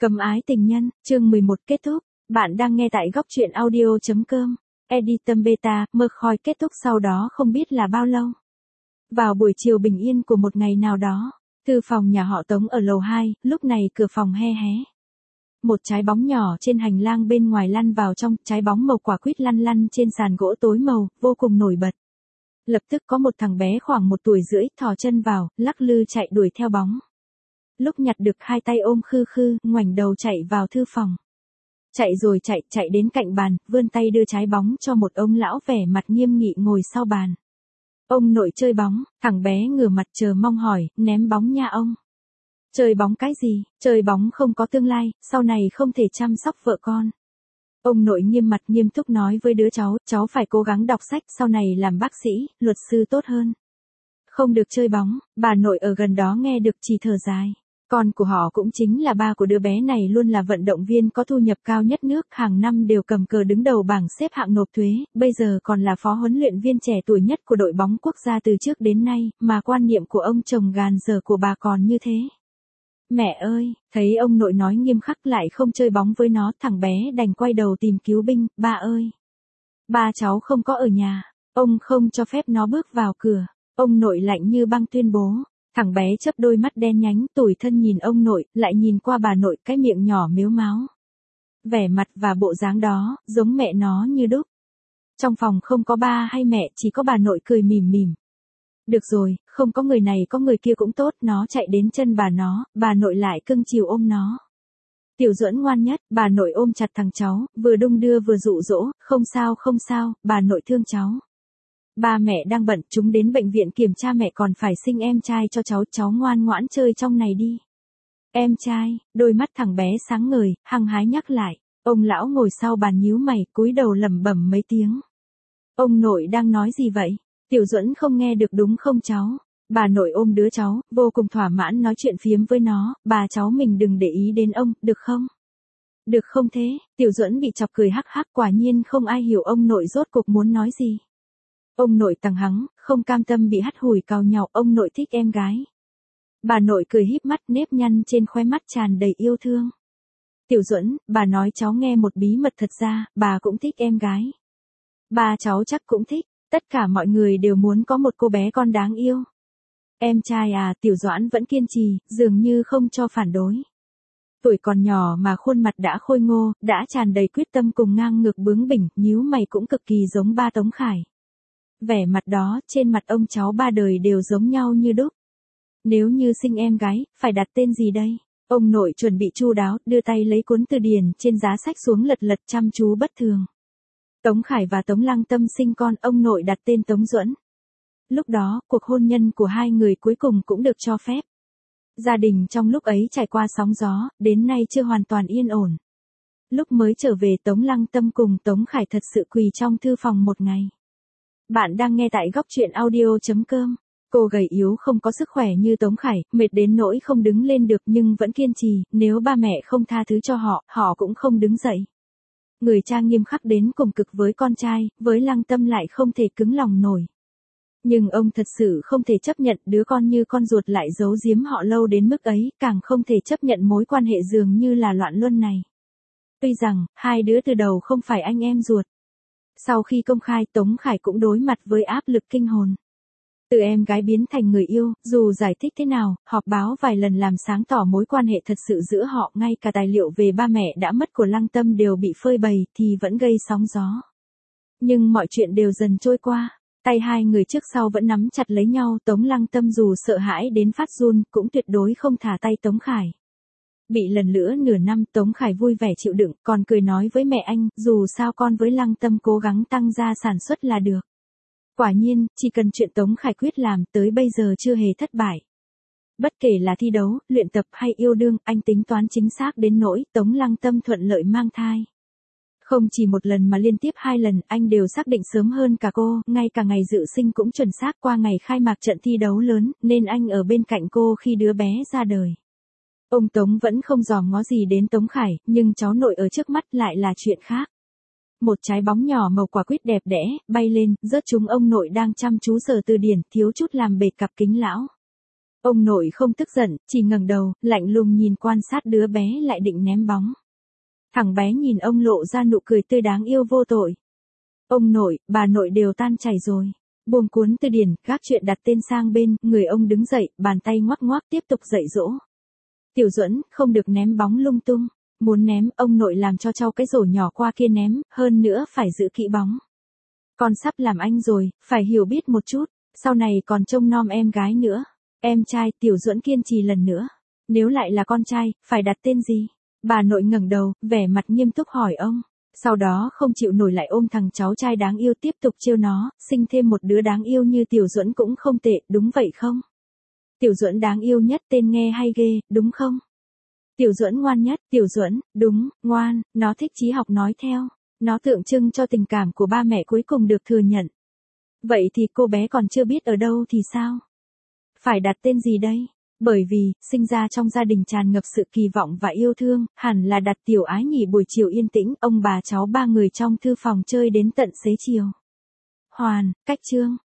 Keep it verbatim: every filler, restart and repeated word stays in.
Cấm ái tình nhân, chương mười một kết thúc. Bạn đang nghe tại góc truyện audio.com. Editum Beta, mơ khói kết thúc sau đó không biết là bao lâu. Vào buổi chiều bình yên của một ngày nào đó, thư phòng nhà họ Tống ở lầu hai, lúc này cửa phòng he hé. Một trái bóng nhỏ trên hành lang bên ngoài lăn vào trong, trái bóng màu quả quýt lăn lăn trên sàn gỗ tối màu, vô cùng nổi bật. Lập tức có một thằng bé khoảng một tuổi rưỡi thò chân vào, lắc lư chạy đuổi theo bóng. Lúc nhặt được hai tay ôm khư khư, ngoảnh đầu chạy vào thư phòng. Chạy rồi chạy, chạy đến cạnh bàn, vươn tay đưa trái bóng cho một ông lão vẻ mặt nghiêm nghị ngồi sau bàn. Ông nội chơi bóng, thằng bé ngửa mặt chờ mong hỏi, ném bóng nha ông. Chơi bóng cái gì, chơi bóng không có tương lai, sau này không thể chăm sóc vợ con. Ông nội nghiêm mặt nghiêm túc nói với đứa cháu, cháu phải cố gắng đọc sách, sau này làm bác sĩ, luật sư tốt hơn. Không được chơi bóng, bà nội ở gần đó nghe được chỉ thở dài. Con của họ cũng chính là ba của đứa bé này luôn là vận động viên có thu nhập cao nhất nước, hàng năm đều cầm cờ đứng đầu bảng xếp hạng nộp thuế, bây giờ còn là phó huấn luyện viên trẻ tuổi nhất của đội bóng quốc gia từ trước đến nay, mà quan niệm của ông chồng gàn giờ của bà còn như thế. Mẹ ơi, thấy ông nội nói nghiêm khắc lại không chơi bóng với nó, thằng bé đành quay đầu tìm cứu binh, ba ơi. Ba cháu không có ở nhà, ông không cho phép nó bước vào cửa, ông nội lạnh như băng tuyên bố. Thằng bé chớp đôi mắt đen nhánh, tủi thân nhìn ông nội, lại nhìn qua bà nội, cái miệng nhỏ mếu máo. Vẻ mặt và bộ dáng đó, giống mẹ nó như đúc. Trong phòng không có ba hay mẹ, chỉ có bà nội cười mỉm mỉm. Được rồi, không có người này có người kia cũng tốt, nó chạy đến chân bà nó, bà nội lại cưng chiều ôm nó. Tiểu Duẫn ngoan nhất, bà nội ôm chặt thằng cháu, vừa đung đưa vừa dụ dỗ, không sao không sao, bà nội thương cháu. Ba mẹ đang bận, chúng đến bệnh viện kiểm tra mẹ còn phải sinh em trai cho cháu, cháu ngoan ngoãn chơi trong này đi. Em trai, đôi mắt thằng bé sáng ngời, hăng hái nhắc lại, ông lão ngồi sau bàn nhíu mày, cúi đầu lẩm bẩm mấy tiếng. Ông nội đang nói gì vậy? Tiểu Duẫn không nghe được đúng không cháu? Bà nội ôm đứa cháu, vô cùng thỏa mãn nói chuyện phiếm với nó, bà cháu mình đừng để ý đến ông, được không? Được không thế? Tiểu Duẫn bị chọc cười hắc hắc, quả nhiên không ai hiểu ông nội rốt cuộc muốn nói gì. Ông nội tằng hắng, không cam tâm bị hắt hủi cào nhàu, ông nội thích em gái. Bà nội cười híp mắt, nếp nhăn trên khóe mắt tràn đầy yêu thương. Tiểu Duẫn, bà nói cháu nghe một bí mật, thật ra, bà cũng thích em gái. Ba cháu chắc cũng thích, tất cả mọi người đều muốn có một cô bé con đáng yêu. Em trai à, Tiểu Doãn vẫn kiên trì, dường như không cho phản đối. Tuổi còn nhỏ mà khuôn mặt đã khôi ngô, đã tràn đầy quyết tâm cùng ngang ngược bướng bỉnh, nhíu mày cũng cực kỳ giống ba Tống Khải. Vẻ mặt đó, trên mặt ông cháu ba đời đều giống nhau như đúc. Nếu như sinh em gái, phải đặt tên gì đây? Ông nội chuẩn bị chu đáo, đưa tay lấy cuốn từ điển trên giá sách xuống lật lật chăm chú bất thường. Tống Khải và Tống Lăng Tâm sinh con, ông nội đặt tên Tống Duẫn. Lúc đó, cuộc hôn nhân của hai người cuối cùng cũng được cho phép. Gia đình trong lúc ấy trải qua sóng gió, đến nay chưa hoàn toàn yên ổn. Lúc mới trở về, Tống Lăng Tâm cùng Tống Khải thật sự quỳ trong thư phòng một ngày. Bạn đang nghe tại góc truyện audio.com. Cô gầy yếu không có sức khỏe như Tống Khải, mệt đến nỗi không đứng lên được nhưng vẫn kiên trì, nếu ba mẹ không tha thứ cho họ, họ cũng không đứng dậy. Người cha nghiêm khắc đến cùng cực với con trai, với Lăng Tâm lại không thể cứng lòng nổi. Nhưng ông thật sự không thể chấp nhận đứa con như con ruột lại giấu giếm họ lâu đến mức ấy, càng không thể chấp nhận mối quan hệ dường như là loạn luân này. Tuy rằng, hai đứa từ đầu không phải anh em ruột. Sau khi công khai, Tống Khải cũng đối mặt với áp lực kinh hồn. Từ em gái biến thành người yêu, dù giải thích thế nào, họp báo vài lần làm sáng tỏ mối quan hệ thật sự giữa họ, ngay cả tài liệu về ba mẹ đã mất của Lăng Tâm đều bị phơi bày, thì vẫn gây sóng gió. Nhưng mọi chuyện đều dần trôi qua, tay hai người trước sau vẫn nắm chặt lấy nhau, Tống Lăng Tâm dù sợ hãi đến phát run, cũng tuyệt đối không thả tay Tống Khải. Bị lần nữa nửa năm, Tống Khải vui vẻ chịu đựng, còn cười nói với mẹ anh, dù sao con với Lăng Tâm cố gắng tăng gia sản xuất là được. Quả nhiên, chỉ cần chuyện Tống Khải quyết làm, tới bây giờ chưa hề thất bại. Bất kể là thi đấu, luyện tập hay yêu đương, anh tính toán chính xác đến nỗi Tống Lăng Tâm thuận lợi mang thai. Không chỉ một lần mà liên tiếp hai lần, anh đều xác định sớm hơn cả cô, ngay cả ngày dự sinh cũng chuẩn xác qua ngày khai mạc trận thi đấu lớn, nên anh ở bên cạnh cô khi đứa bé ra đời. Ông Tống vẫn không dòm ngó gì đến Tống Khải, nhưng cháu nội ở trước mắt lại là chuyện khác. Một trái bóng nhỏ màu quả quýt đẹp đẽ, bay lên, rớt trúng ông nội đang chăm chú sờ từ điển, thiếu chút làm bệt cặp kính lão. Ông nội không tức giận, chỉ ngẩng đầu, lạnh lùng nhìn quan sát đứa bé lại định ném bóng. Thằng bé nhìn ông lộ ra nụ cười tươi đáng yêu vô tội. Ông nội, bà nội đều tan chảy rồi. Buông cuốn từ điển, gác chuyện đặt tên sang bên, người ông đứng dậy, bàn tay ngoắc ngoắc tiếp tục dạy dỗ. Tiểu Duẫn, không được ném bóng lung tung. Muốn ném, ông nội làm cho cháu cái rổ nhỏ qua kia ném, hơn nữa phải giữ kỹ bóng. Con sắp làm anh rồi, phải hiểu biết một chút, sau này còn trông nom em gái nữa. Em trai, Tiểu Duẫn kiên trì lần nữa. Nếu lại là con trai, phải đặt tên gì? Bà nội ngẩng đầu, vẻ mặt nghiêm túc hỏi ông. Sau đó không chịu nổi lại ôm thằng cháu trai đáng yêu tiếp tục trêu nó, sinh thêm một đứa đáng yêu như Tiểu Duẫn cũng không tệ, đúng vậy không? Tiểu Duẫn đáng yêu nhất, tên nghe hay ghê, đúng không? Tiểu Duẫn ngoan nhất, Tiểu Duẫn, đúng, ngoan, nó thích trí học nói theo. Nó tượng trưng cho tình cảm của ba mẹ cuối cùng được thừa nhận. Vậy thì cô bé còn chưa biết ở đâu thì sao? Phải đặt tên gì đây? Bởi vì, sinh ra trong gia đình tràn ngập sự kỳ vọng và yêu thương, hẳn là đặt Tiểu Ái nghỉ buổi chiều yên tĩnh, ông bà cháu ba người trong thư phòng chơi đến tận xế chiều. Hoàn, cách chương.